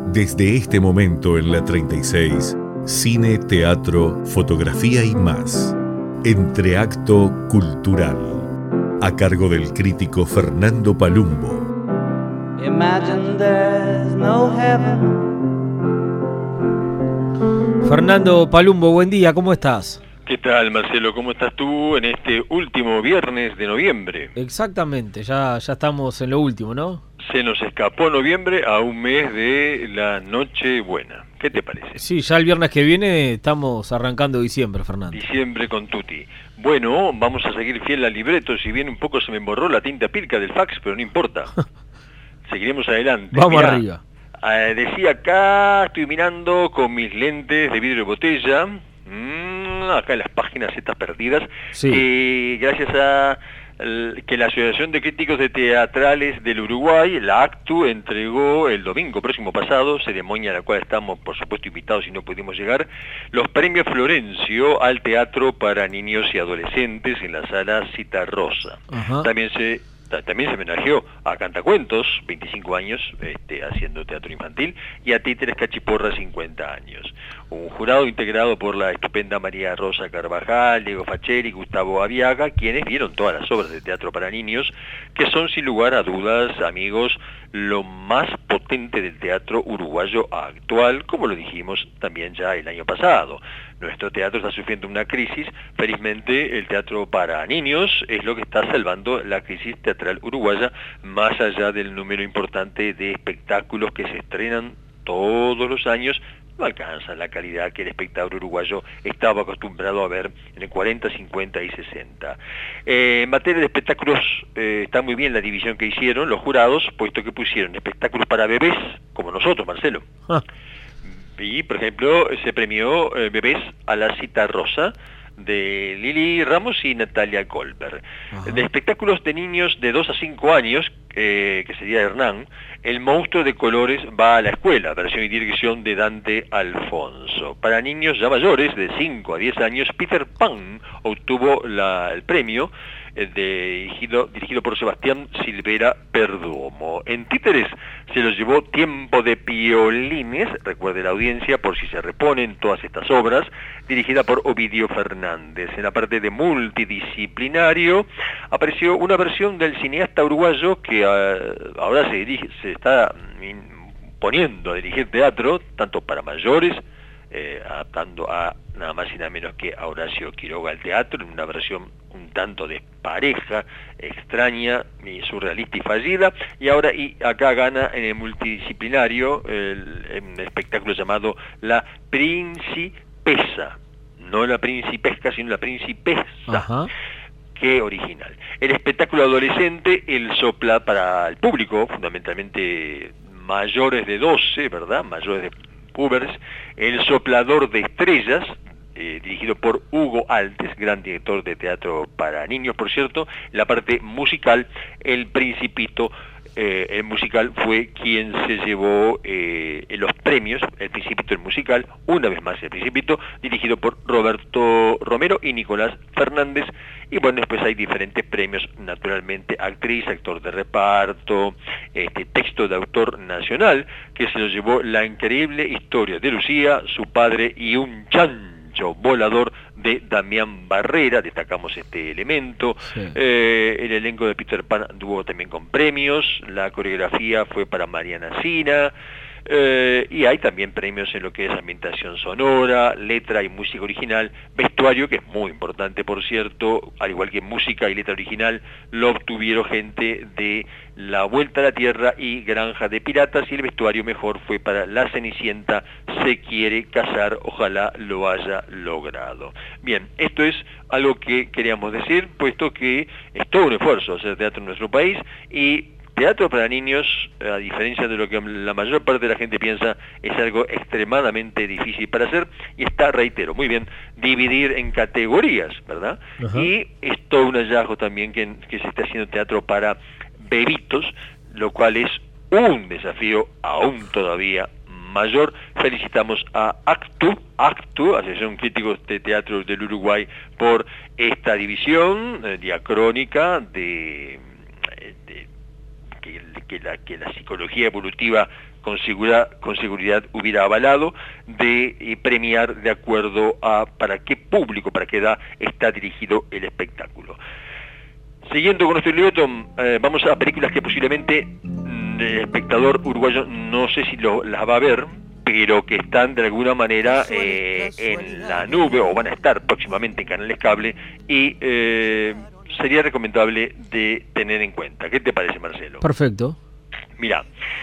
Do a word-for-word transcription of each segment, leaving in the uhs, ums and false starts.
Desde este momento en la treinta y seis, cine, teatro, fotografía y más. Entreacto Cultural, a cargo del crítico Fernando Palumbo. Imagine there's no heaven. Fernando Palumbo, buen día, ¿cómo estás? ¿Qué tal, Marcelo? ¿Cómo estás tú en este último viernes de noviembre? Exactamente, ya, ya estamos en lo último, ¿no? Se nos escapó noviembre a un mes de la Nochebuena. ¿Qué te parece? Sí, ya el viernes que viene estamos arrancando diciembre, Fernando. Diciembre con tutti. Bueno, vamos a seguir fiel al libreto, si bien un poco se me emborró la tinta pilca del fax, pero no importa. Seguiremos adelante. Vamos Mirá, arriba. Eh, decía acá, estoy mirando con mis lentes de vidrio de botella, mmm, acá en las páginas estas perdidas, Sí. que gracias a el, que la Asociación de Críticos de Teatrales del Uruguay, la ACTU, entregó el domingo próximo pasado, ceremonia a la cual estamos por supuesto invitados y no pudimos llegar, los premios Florencio al teatro para niños y adolescentes en la sala Citarrosa. Ajá. También se También se homenajeó a Cantacuentos, veinticinco años, este, haciendo teatro infantil, y a Títeres Cachiporra, cincuenta años. Un jurado integrado por la estupenda María Rosa Carvajal, Diego Facheri y Gustavo Aviaga, quienes vieron todas las obras de teatro para niños, que son sin lugar a dudas, amigos, lo más potente del teatro uruguayo actual, como lo dijimos también ya el año pasado. Nuestro teatro está sufriendo una crisis, felizmente el teatro para niños es lo que está salvando la crisis teatral uruguaya, más allá del número importante de espectáculos que se estrenan todos los años. No alcanzan la calidad que el espectador uruguayo estaba acostumbrado a ver en el cuarenta, cincuenta y sesenta. Eh, en materia de espectáculos, eh, está muy bien la división que hicieron los jurados, puesto que pusieron espectáculos para bebés, como nosotros, Marcelo. Ah. Y, por ejemplo, se premió eh, Bebés a la Citarrosa, de Lili Ramos y Natalia Goldberg. Ajá. De espectáculos de niños de dos a cinco años, eh, que sería Hernán, El monstruo de colores va a la escuela, versión y dirección de Dante Alfonso. Para niños ya mayores, de cinco a diez años, Peter Pan obtuvo la, el premio, eh, de, dirigido, dirigido por Sebastián Silvera Perdomo. En Títeres se los llevó Tiempo de Piolines, recuerde la audiencia por si se reponen todas estas obras, dirigida por Ovidio Fernández. En la parte de multidisciplinario apareció una versión del cineasta uruguayo que uh, ahora se dirige, se está poniendo a dirigir teatro, tanto para mayores, eh, adaptando a nada más y nada menos que a Horacio Quiroga al teatro, en una versión un tanto despareja, extraña, y surrealista y fallida, y ahora y acá gana en el multidisciplinario el, el espectáculo llamado La Principesa, no la principesca, sino la principesa. Ajá. Qué original. El espectáculo adolescente, el sopla para el público, fundamentalmente mayores de doce, ¿verdad? Mayores de púberes, El soplador de estrellas, eh, dirigido por Hugo Altes, gran director de teatro para niños, por cierto. La parte musical, El Principito, eh, el musical fue quien se llevó eh, los premios, El Principito, el musical, una vez más El Principito, dirigido por Roberto Romero y Nicolás Fernández. Y bueno, después hay diferentes premios, naturalmente, actriz, actor de reparto, este texto de autor nacional, que se lo llevó La increíble historia de Lucía, su padre y un chancho volador, de Damián Barrera, destacamos este elemento. Sí. Eh, el elenco de Peter Pan tuvo también con premios, la coreografía fue para Mariana Sina. Eh, y hay también premios en lo que es ambientación sonora, letra y música original, vestuario, que es muy importante, por cierto, al igual que música y letra original, lo obtuvieron gente de La Vuelta a la Tierra y Granja de Piratas, y el vestuario mejor fue para La Cenicienta se quiere casar, ojalá lo haya logrado. Bien, esto es algo que queríamos decir, puesto que es todo un esfuerzo hacer teatro en nuestro país, y teatro para niños, a diferencia de lo que la mayor parte de la gente piensa, es algo extremadamente difícil para hacer, y está, reitero, muy bien, dividir en categorías, ¿verdad? Ajá. Y es todo un hallazgo también que, que se está haciendo teatro para bebitos, lo cual es un desafío aún todavía mayor. Felicitamos a ACTU, ACTU, Asociación Críticos de Teatro del Uruguay, por esta división eh, diacrónica de... de que, que, la, que la psicología evolutiva con seguridad, con seguridad hubiera avalado, de eh, premiar de acuerdo a para qué público, para qué edad está dirigido el espectáculo. Siguiendo con nuestro libreto, eh, vamos a películas que posiblemente mm, el espectador uruguayo no sé si lo, las va a ver, pero que están de alguna manera eh, en la nube o van a estar próximamente en canales cable y eh, sería recomendable de tener en cuenta. ¿Qué te parece, Marcelo? Perfecto. Mira,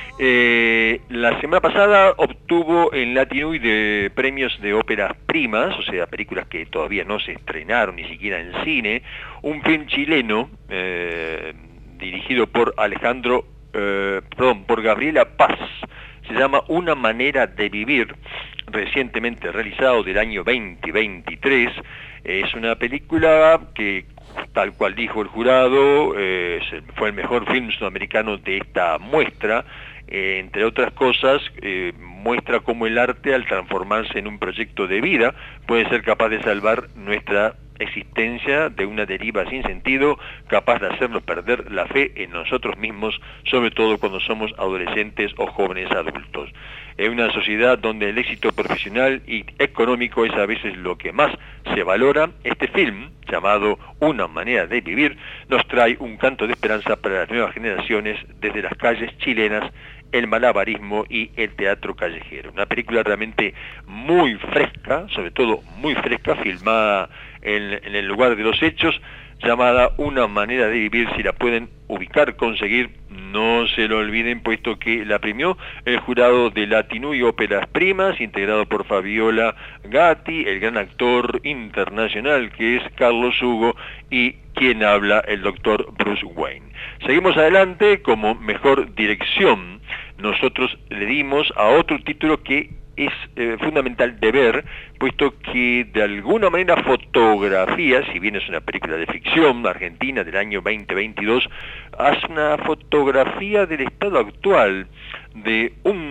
eh, la semana pasada obtuvo en Latinui de premios de óperas primas, o sea, películas que todavía no se estrenaron ni siquiera en cine, un film chileno eh, dirigido por Alejandro, eh, perdón, por Gabriela Paz. Se llama Una manera de vivir, recientemente realizado del año veinte veintitrés. Es una película que, tal cual dijo el jurado, eh, fue el mejor film sudamericano de esta muestra. Eh, entre otras cosas, eh, muestra cómo el arte, al transformarse en un proyecto de vida, puede ser capaz de salvar nuestra existencia de una deriva sin sentido, capaz de hacernos perder la fe en nosotros mismos, sobre todo cuando somos adolescentes o jóvenes adultos. En una sociedad donde el éxito profesional y económico es a veces lo que más se valora, este film, llamado Una manera de vivir, nos trae un canto de esperanza para las nuevas generaciones desde las calles chilenas, el malabarismo y el teatro callejero. Una película realmente muy fresca, sobre todo muy fresca, filmada en, en el lugar de los hechos, llamada Una manera de vivir. Si la pueden ubicar, conseguir, no se lo olviden, puesto que la premió el jurado de Latinui Óperas Primas, integrado por Fabiola Gatti, el gran actor internacional que es Carlos Hugo, y quien habla, el doctor Bruce Wayne. Seguimos adelante. Como mejor dirección, nosotros le dimos a otro título que es eh, fundamental de ver, puesto que de alguna manera fotografía, si bien es una película de ficción argentina del año veinte veintidós, hace una fotografía del estado actual de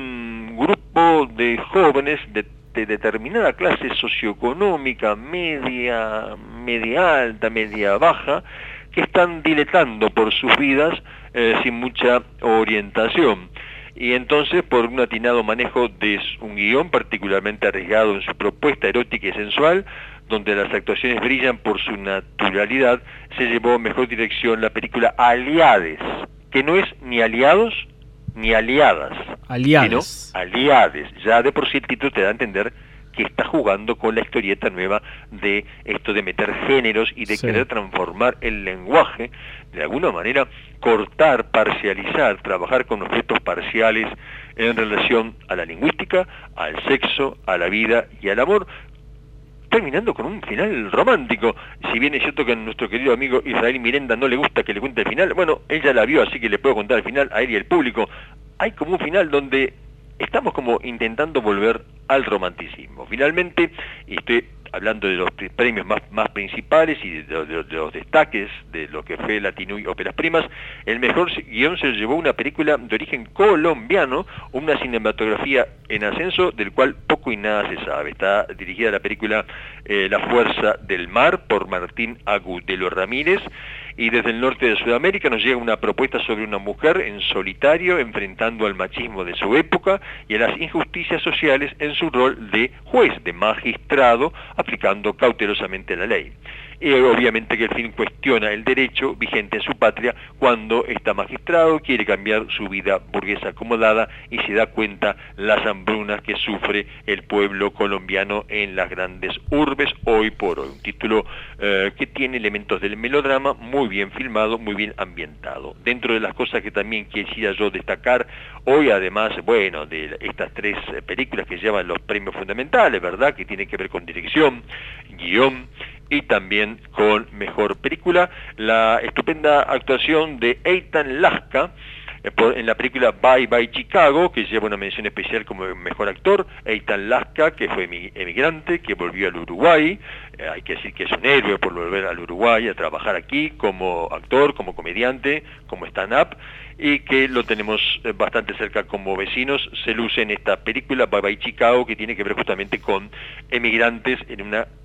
un grupo de jóvenes de, de determinada clase socioeconómica, media, media alta, media baja, que están diletando por sus vidas eh, sin mucha orientación. Y entonces, por un atinado manejo de un guión particularmente arriesgado en su propuesta erótica y sensual, donde las actuaciones brillan por su naturalidad, se llevó mejor dirección la película Aliades, que no es ni aliados ni aliadas, Aliades. sino aliades. Ya de por sí el título te da a entender que está jugando con la historieta nueva de esto de meter géneros y de sí. querer transformar el lenguaje, de alguna manera cortar, parcializar, trabajar con objetos parciales en relación a la lingüística, al sexo, a la vida y al amor, terminando con un final romántico. Si bien es cierto que a nuestro querido amigo Israel Mirenda no le gusta que le cuente el final, bueno, ella la vio, así que le puedo contar el final a él y al público. Hay como un final donde estamos como intentando volver al romanticismo. Finalmente, y estoy hablando de los premios más, más principales y de, de, de los destaques de lo que fue Latinui Óperas Primas, el mejor guión se llevó una película de origen colombiano, una cinematografía en ascenso del cual poco y nada se sabe. Está dirigida la película eh, La Fuerza del Mar por Martín Agudelo Ramírez, y desde el norte de Sudamérica nos llega una propuesta sobre una mujer en solitario enfrentando al machismo de su época y a las injusticias sociales en su rol de juez, de magistrado, aplicando cautelosamente la ley. Y obviamente que el film cuestiona el derecho vigente en su patria cuando este magistrado quiere cambiar su vida burguesa acomodada y se da cuenta las hambrunas que sufre el pueblo colombiano en las grandes urbes hoy por hoy. Un título eh, que tiene elementos del melodrama, muy bien filmado, muy bien ambientado. Dentro de las cosas que también quisiera yo destacar hoy, además, bueno, de estas tres películas que llevan los premios fundamentales, ¿verdad?, que tienen que ver con dirección, guión y también con mejor película, la estupenda actuación de Eitan Lasca eh, por, en la película Bye Bye Chicago, que lleva una mención especial como mejor actor. Eitan Lasca, que fue emigrante, que volvió al Uruguay, eh, hay que decir que es un héroe por volver al Uruguay a trabajar aquí como actor, como comediante, como stand-up, y que lo tenemos bastante cerca como vecinos. Se luce en esta película Bye Bye Chicago, que tiene que ver justamente con emigrantes en una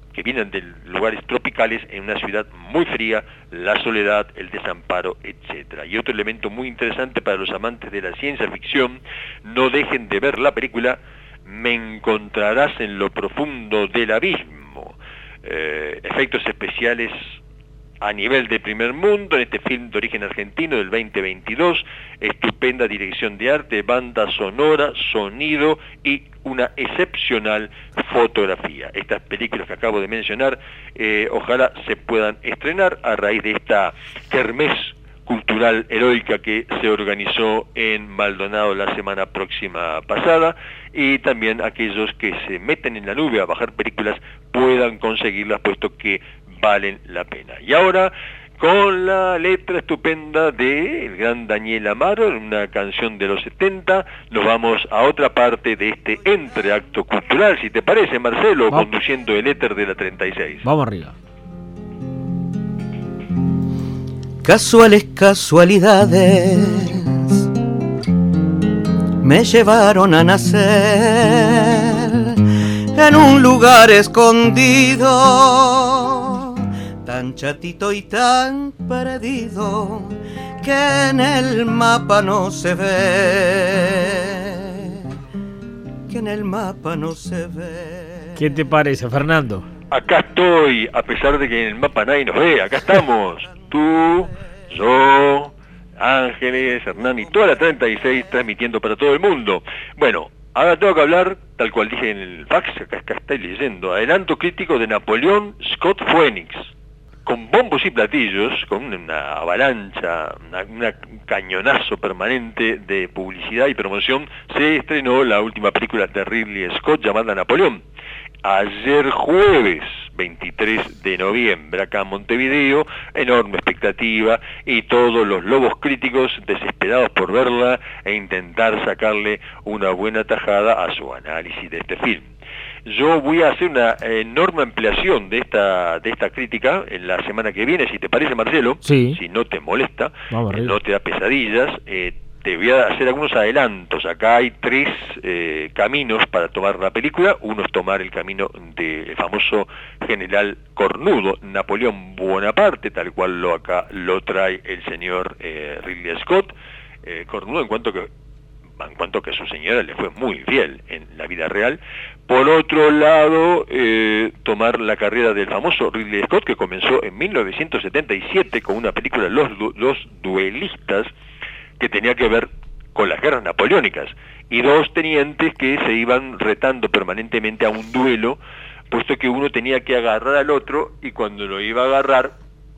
que vienen de lugares tropicales en una ciudad muy fría, la soledad, el desamparo, etcétera. Y otro elemento muy interesante para los amantes de la ciencia ficción, no dejen de ver la película Me encontrarás en lo profundo del abismo. Eh, efectos especiales a nivel de primer mundo en este film de origen argentino del veinte veintidós, estupenda dirección de arte, banda sonora, sonido y una excepcional fotografía. Estas películas que acabo de mencionar, eh, ojalá se puedan estrenar a raíz de esta kermés cultural heroica que se organizó en Maldonado la semana próxima pasada, y también aquellos que se meten en la nube a bajar películas puedan conseguirlas, puesto que valen la pena. Y ahora, con la letra estupenda de el gran Daniel Amaro, una canción de los setenta, nos vamos a otra parte de este entreacto cultural, si te parece, Marcelo, vamos, conduciendo el éter de la treinta y seis. Vamos arriba. Casuales casualidades me llevaron a nacer en un lugar escondido, tan chatito y tan perdido que en el mapa no se ve, que en el mapa no se ve. ¿Qué te parece, Fernando? Acá estoy, a pesar de que en el mapa nadie nos ve, acá estamos. Tú, yo, Ángeles, Hernán y toda la treinta y seis transmitiendo para todo el mundo. Bueno, ahora tengo que hablar, tal cual dije en el fax, acá, acá estoy leyendo, adelanto crítico de Napoleón Scott Phoenix. Con bombos y platillos, con una avalancha, una, una, un cañonazo permanente de publicidad y promoción, se estrenó la última película de Ridley Scott llamada Napoleón. Ayer jueves veintitrés de noviembre, acá en Montevideo, enorme expectativa y todos los lobos críticos desesperados por verla e intentar sacarle una buena tajada a su análisis de este film. Yo voy a hacer una enorme ampliación de esta de esta crítica en la semana que viene, si te parece, Marcelo, sí. Si no te molesta, Vamos, eh, no te da pesadillas, eh, te voy a hacer algunos adelantos. Acá hay tres eh, caminos para tomar la película. Uno es tomar el camino del famoso general cornudo, Napoleón Bonaparte, tal cual lo acá lo trae el señor eh, Ridley Scott, eh, cornudo en cuanto que en cuanto que su señora le fue muy fiel en la vida real. Por otro lado, eh, tomar la carrera del famoso Ridley Scott, que comenzó en mil novecientos setenta y siete con una película, Los, Los Duelistas, que tenía que ver con las guerras napoleónicas, y dos tenientes que se iban retando permanentemente a un duelo, puesto que uno tenía que agarrar al otro, y cuando lo iba a agarrar,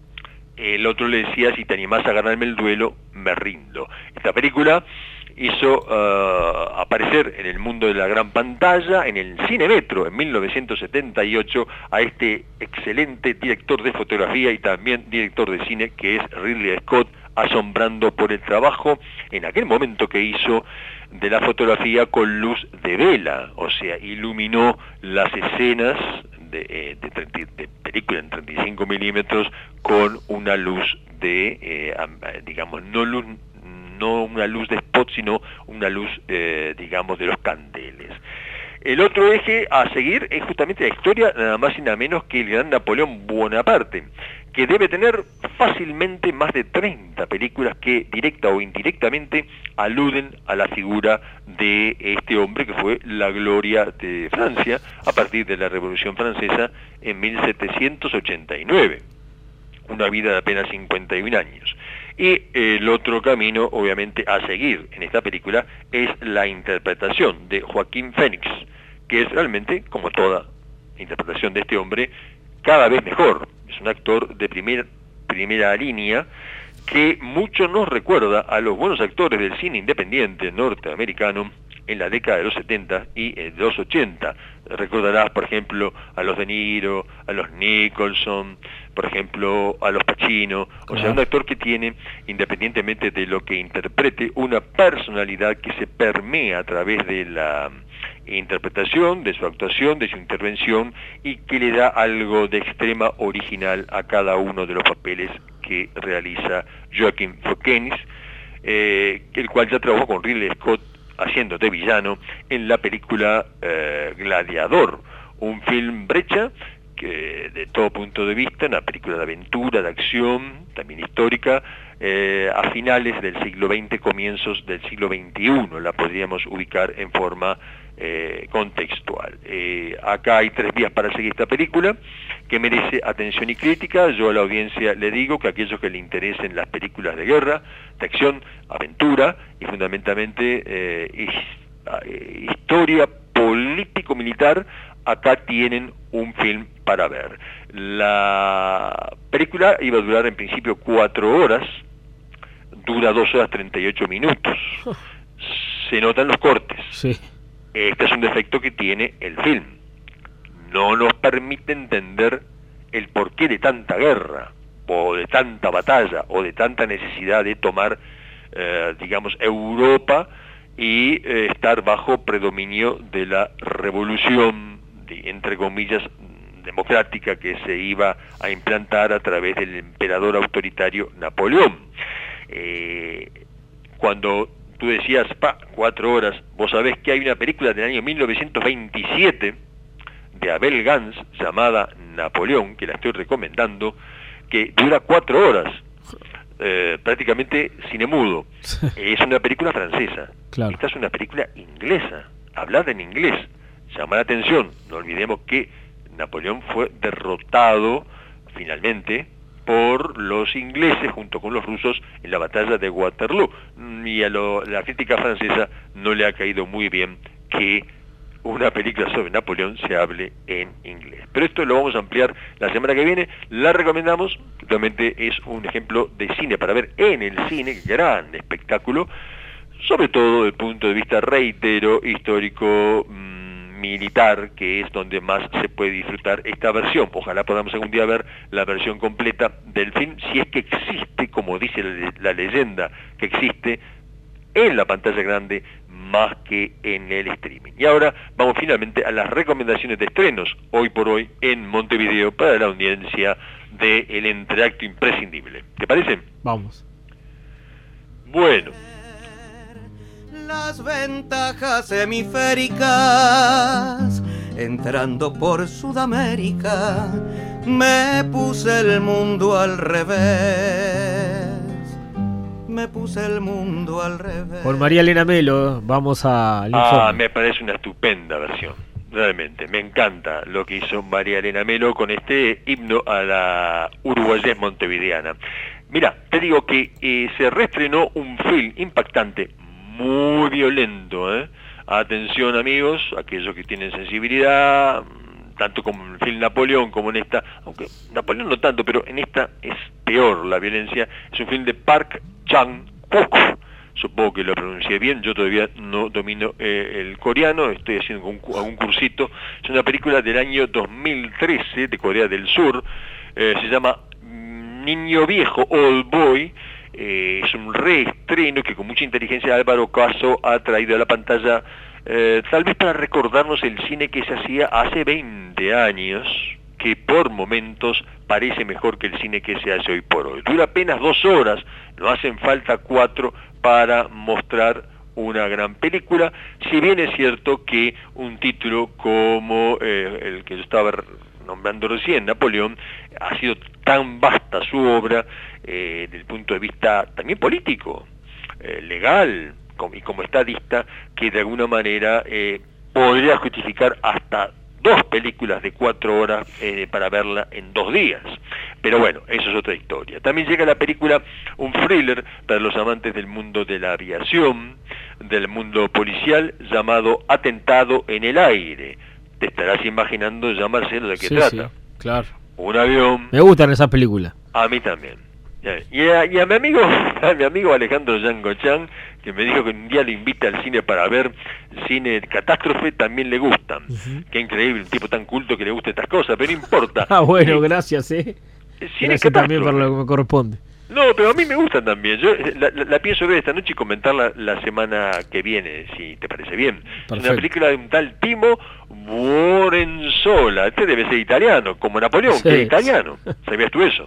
el otro le decía: si te animás a ganarme el duelo, me rindo. Esta película hizo uh, aparecer en el mundo de la gran pantalla, en el Cine Metro, en mil novecientos setenta y ocho, a este excelente director de fotografía y también director de cine, que es Ridley Scott, asombrando por el trabajo en aquel momento que hizo de la fotografía con luz de vela, o sea, iluminó las escenas de, eh, de, treinta, de película en treinta y cinco milímetros con una luz de, eh, digamos, no luz no una luz de spot, sino una luz, eh, digamos, de los candeles. El otro eje a seguir es justamente la historia, nada más y nada menos que el gran Napoleón Bonaparte, que debe tener fácilmente más de treinta películas que, directa o indirectamente, aluden a la figura de este hombre que fue la gloria de Francia a partir de la Revolución Francesa en mil setecientos ochenta y nueve. Una vida de apenas cincuenta y un años. Y el otro camino, obviamente, a seguir en esta película es la interpretación de Joaquín Phoenix, que es realmente, como toda interpretación de este hombre, cada vez mejor. Es un actor de primer, primera línea que mucho nos recuerda a los buenos actores del cine independiente norteamericano en la década de los setenta y de los ochenta. Recordarás, por ejemplo, a los De Niro, a los Nicholson, por ejemplo, a los Pacino. O sea, un actor que tiene, independientemente de lo que interprete, una personalidad que se permea a través de la interpretación, de su actuación, de su intervención, y que le da algo de extrema original a cada uno de los papeles que realiza Joaquin Phoenix, eh, el cual ya trabajó con Ridley Scott haciendo de villano en la película eh, Gladiador, un film brecha que de todo punto de vista, una película de aventura, de acción, también histórica, eh, a finales del siglo veinte, comienzos del siglo veintiuno, la podríamos ubicar en forma eh, contextual. Eh, acá hay tres vías para seguir esta película, que merece atención y crítica. Yo a la audiencia le digo que a aquellos que le interesen las películas de guerra, de acción, aventura y fundamentalmente eh, his, eh, historia político-militar, acá tienen un film para ver. La película iba a durar en principio cuatro horas, dura dos horas treinta y ocho minutos. Se notan los cortes. Sí. Este es un defecto que tiene el film. No nos permite entender el porqué de tanta guerra, o de tanta batalla, o de tanta necesidad de tomar, eh, digamos, Europa y eh, estar bajo predominio de la revolución, de, entre comillas, democrática que se iba a implantar a través del emperador autoritario Napoleón. Eh, cuando tú decías, pa, cuatro horas, vos sabés que hay una película del año mil novecientos veintisiete de Abel Gance llamada Napoleón, que la estoy recomendando, que dura cuatro horas, eh, prácticamente cine mudo. Es una película francesa. Claro. Esta es una película inglesa, hablada en inglés. Llama la atención, no olvidemos que Napoleón fue derrotado finalmente por los ingleses junto con los rusos en la batalla de Waterloo, y a lo, la crítica francesa no le ha caído muy bien que una película sobre Napoleón se hable en inglés. Pero esto lo vamos a ampliar la semana que viene. La recomendamos, realmente es un ejemplo de cine para ver en el cine, gran espectáculo, sobre todo desde el punto de vista, reitero, histórico, mmm, militar, que es donde más se puede disfrutar esta versión. Ojalá podamos algún día ver la versión completa del film, si es que existe, como dice la, la leyenda, que existe en la pantalla grande más que en el streaming. Y ahora vamos finalmente a las recomendaciones de estrenos, hoy por hoy en Montevideo, para la audiencia de El Entreacto Imprescindible. ¿Te parece? Vamos. Bueno. Las ventajas hemisféricas, entrando por Sudamérica, me puse el mundo al revés. Me puse el mundo al revés. Por María Elena Melo, vamos al informe. Ah, me parece una estupenda versión. Realmente, me encanta lo que hizo María Elena Melo con este himno a la uruguayés montevideana. Mira, te digo que eh, se reestrenó un film impactante, muy violento, ¿eh? Atención amigos, aquellos que tienen sensibilidad, tanto como en el film Napoleón como en esta, aunque Napoleón no tanto, pero en esta es peor la violencia. Es un film de Park Chan-wook, supongo que lo pronuncié bien, yo todavía no domino eh, el coreano, estoy haciendo un, algún cursito. Es una película del año dos mil trece de Corea del Sur, eh, se llama Niño Viejo, Old Boy. Eh, es un reestreno que con mucha inteligencia Álvaro Caso ha traído a la pantalla, eh, tal vez para recordarnos el cine que se hacía hace veinte años, que por momentos parece mejor que el cine que se hace hoy por hoy. Dura apenas dos horas, no hacen falta cuatro para mostrar una gran película, si bien es cierto que un título como eh, el que yo estaba nombrando recién, Napoleón, ha sido tan vasta su obra eh, desde el punto de vista también político, eh, legal como, y como estadista, que de alguna manera eh, podría justificar hasta dos películas de cuatro horas eh, para verla en dos días. Pero bueno, eso es otra historia. También llega la película, un thriller para los amantes del mundo de la aviación, del mundo policial, llamado Atentado en el Aire. Te estarás imaginando ya, Marcelo, de qué Sí, trata. sí, claro. Un avión. Me gustan esas películas. A mí también. Y a, y a mi amigo, a mi amigo Alejandro Yango-chan, que me dijo que un día lo invita al cine para ver cine de catástrofe, también le gustan. Uh-huh. Qué increíble, un tipo tan culto que le guste estas cosas, pero no importa. Ah, bueno, eh, gracias, eh. Cine gracias también por lo que me corresponde. No, pero a mí me gustan también. Yo la, la, la pienso ver esta noche y comentarla la semana que viene, si te parece bien. Perfecto. Es una película de un tal Timo Borenzola. Este debe ser italiano, como Napoleón, sí, que es italiano. Sí. ¿Sabías tú eso?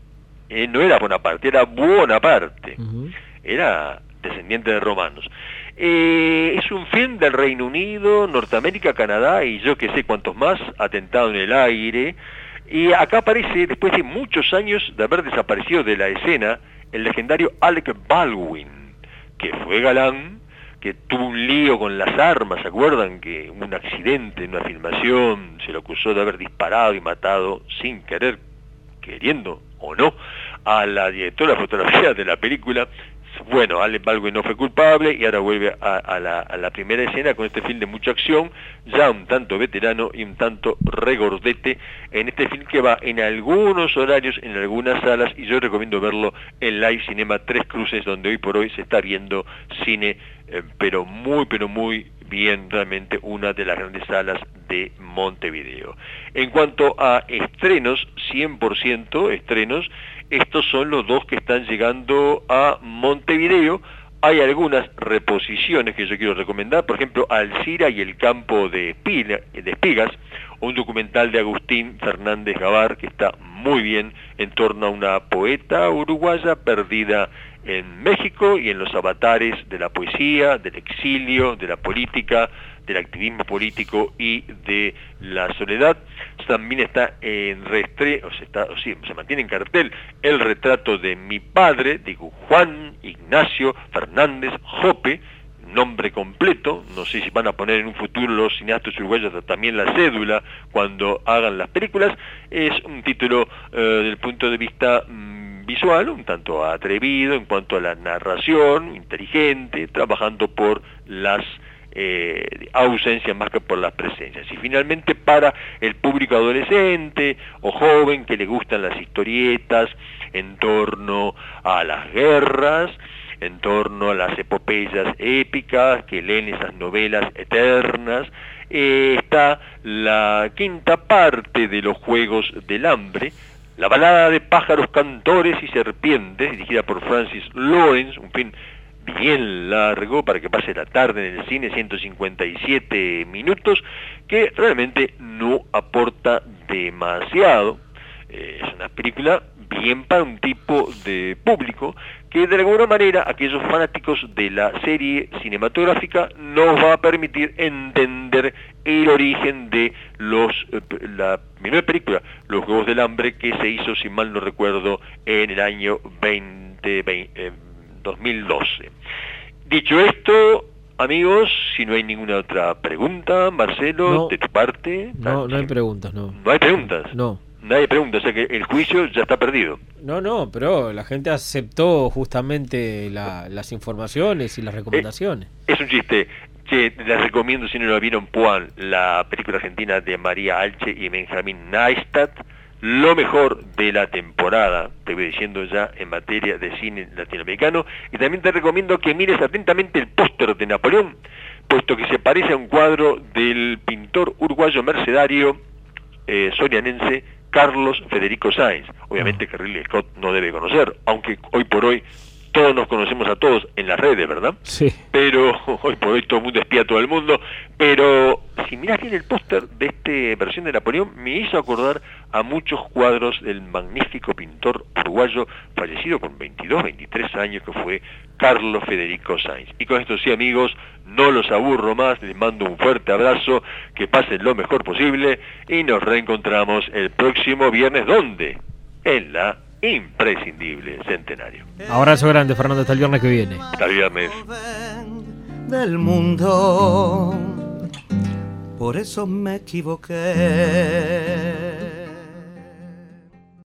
Eh, no era Bonaparte, era Buonaparte. Uh-huh. Era descendiente de romanos. Eh, es un film del Reino Unido, Norteamérica, Canadá y yo que sé cuántos más, atentado en el aire. Y acá aparece, después de muchos años de haber desaparecido de la escena, el legendario Alec Baldwin, que fue galán, que tuvo un lío con las armas, ¿se acuerdan? Que un accidente en una filmación se lo acusó de haber disparado y matado sin querer, queriendo o no, a la directora de fotografía de la película. Bueno, Alec Baldwin no fue culpable y ahora vuelve a, a, la, a la primera escena con este film de mucha acción, ya un tanto veterano y un tanto regordete, en este film que va en algunos horarios, en algunas salas, y yo recomiendo verlo en Live Cinema Tres Cruces, donde hoy por hoy se está viendo cine, eh, pero muy, pero muy bien, realmente una de las grandes salas de Montevideo. En cuanto a estrenos, cien por ciento estrenos, estos son los dos que están llegando a Montevideo. Hay algunas reposiciones que yo quiero recomendar, por ejemplo, Alcira y el campo de, Espina, de espigas, un documental de Agustín Fernández Gavar que está muy bien en torno a una poeta uruguaya perdida en México y en los avatares de la poesía, del exilio, de la política, del activismo político y de la soledad. También está en reestre, o, se, está, o sí, se mantiene en cartel El retrato de mi padre, digo Juan Ignacio Fernández Jope, nombre completo. No sé si van a poner en un futuro los cineastas uruguayos también la cédula cuando hagan las películas. Es un título eh, desde el punto de vista mmm, visual, un tanto atrevido en cuanto a la narración, inteligente, trabajando por las Eh, ausencia más que por las presencias. Y finalmente, para el público adolescente o joven que le gustan las historietas en torno a las guerras, en torno a las epopeyas épicas, que leen esas novelas eternas, eh, está la quinta parte de los Juegos del Hambre, la balada de pájaros, cantores y serpientes, dirigida por Francis Lawrence, un film bien largo para que pase la tarde en el cine, ciento cincuenta y siete minutos, que realmente no aporta demasiado. Eh, es una película bien para un tipo de público que de alguna manera aquellos fanáticos de la serie cinematográfica nos va a permitir entender el origen de los eh, la primera película, Los Juegos del Hambre, que se hizo, si mal no recuerdo, en el año veinte veinte, eh, dos mil doce. Dicho esto, amigos, si no hay ninguna otra pregunta, Marcelo, no, de tu parte. No, no hay preguntas, no. ¿No hay preguntas? No. No hay preguntas, o sea que el juicio ya está perdido. No, no, pero la gente aceptó justamente la, las informaciones y las recomendaciones. Eh, es un chiste. Che, les recomiendo, si no lo vieron, Puan, la película argentina de María Alche y Benjamín Neistat, lo mejor de la temporada, te voy diciendo ya en materia de cine latinoamericano. Y también te recomiendo que mires atentamente el póster de Napoleón, puesto que se parece a un cuadro del pintor uruguayo mercedario eh, sorianense Carlos Federico Sainz. Obviamente que Ridley Scott no debe conocer, aunque hoy por hoy todos nos conocemos a todos en las redes, ¿verdad? Sí. Pero hoy por hoy todo el mundo espía a todo el mundo. Pero si mirás bien el póster de esta versión de Napoleón, me hizo acordar a muchos cuadros del magnífico pintor uruguayo fallecido con veintidós, veintitrés años, que fue Carlos Federico Sainz. Y con esto sí, amigos, no los aburro más, les mando un fuerte abrazo, que pasen lo mejor posible y nos reencontramos el próximo viernes. ¿Dónde? En la imprescindible Centenario. Abrazo grande, Fernando, hasta el viernes que viene. Hasta el viernes. Del mundo, por eso me equivoqué.